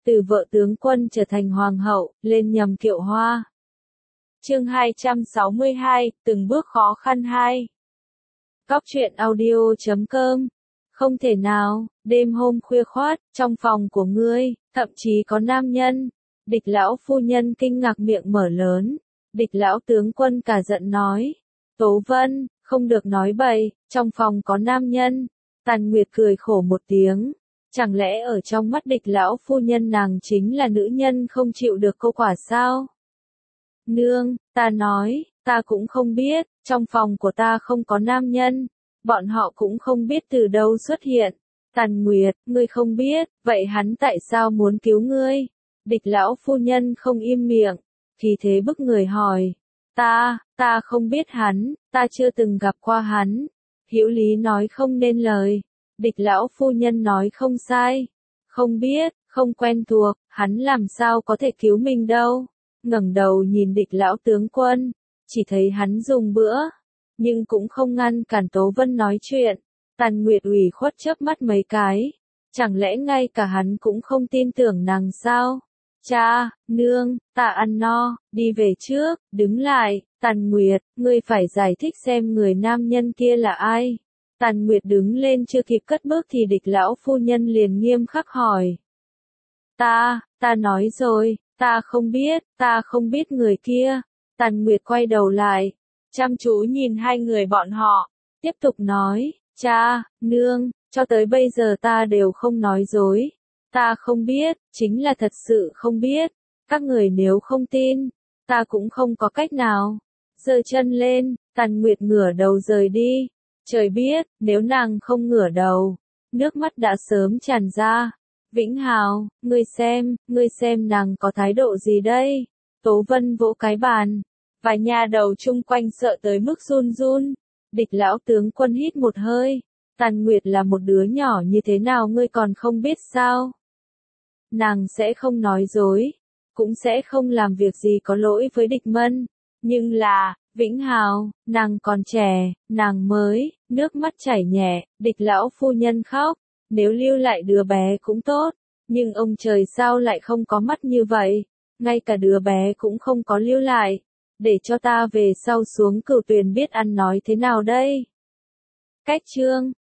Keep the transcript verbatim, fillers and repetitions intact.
từ vợ tướng quân trở thành hoàng hậu, lên nhầm kiệu hoa. Chương hai trăm sáu mươi hai, từng bước khó khăn hai. Cóc truyện audio chấm com. Không thể nào, đêm hôm khuya khoát, trong phòng của ngươi, thậm chí có nam nhân. Địch lão phu nhân kinh ngạc miệng mở lớn. Địch lão tướng quân cả giận nói. Tố Vân, không được nói bậy, trong phòng có nam nhân. Tàn Nguyệt cười khổ một tiếng. Chẳng lẽ ở trong mắt địch lão phu nhân nàng chính là nữ nhân không chịu được câu quả sao? Nương, ta nói, ta cũng không biết, trong phòng của ta không có nam nhân. Bọn họ cũng không biết từ đâu xuất hiện. Tàn Nguyệt, ngươi không biết, vậy hắn tại sao muốn cứu ngươi? Địch lão phu nhân không im miệng, khí thế bức người hỏi. Ta, ta không biết hắn, ta chưa từng gặp qua hắn. Hữu Lý nói không nên lời. Địch lão phu nhân nói không sai. Không biết, không quen thuộc, hắn làm sao có thể cứu mình đâu. Ngẩng đầu nhìn địch lão tướng quân, chỉ thấy hắn dùng bữa, nhưng cũng không ngăn cản Tố Vân nói chuyện. Tàn Nguyệt ủy khuất chớp mắt mấy cái, chẳng lẽ ngay cả hắn cũng không tin tưởng nàng sao? Cha, nương, ta ăn no, đi về trước, đứng lại. Tàn Nguyệt, ngươi phải giải thích xem người nam nhân kia là ai. Tàn Nguyệt đứng lên chưa kịp cất bước thì địch lão phu nhân liền nghiêm khắc hỏi. Ta, ta nói rồi, ta không biết, ta không biết người kia. Tàn Nguyệt quay đầu lại, chăm chú nhìn hai người bọn họ, tiếp tục nói, cha, nương, cho tới bây giờ ta đều không nói dối. Ta không biết, chính là thật sự không biết. Các người nếu không tin, ta cũng không có cách nào. Giơ chân lên, Tàn Nguyệt ngửa đầu rời đi. Trời biết, nếu nàng không ngửa đầu, nước mắt đã sớm tràn ra. Vĩnh Hào, ngươi xem, ngươi xem nàng có thái độ gì đây? Tố Vân vỗ cái bàn, và nhà đầu chung quanh sợ tới mức run run. Địch lão tướng quân hít một hơi. Tàn Nguyệt là một đứa nhỏ như thế nào ngươi còn không biết sao? Nàng sẽ không nói dối, cũng sẽ không làm việc gì có lỗi với địch mân. Nhưng là, Vĩnh Hào, nàng còn trẻ, nàng mới, nước mắt chảy nhẹ, địch lão phu nhân khóc. Nếu lưu lại đứa bé cũng tốt, nhưng ông trời sao lại không có mắt như vậy, ngay cả đứa bé cũng không có lưu lại, để cho ta về sau xuống Cửu Tuyền biết ăn nói thế nào đây. Cách chương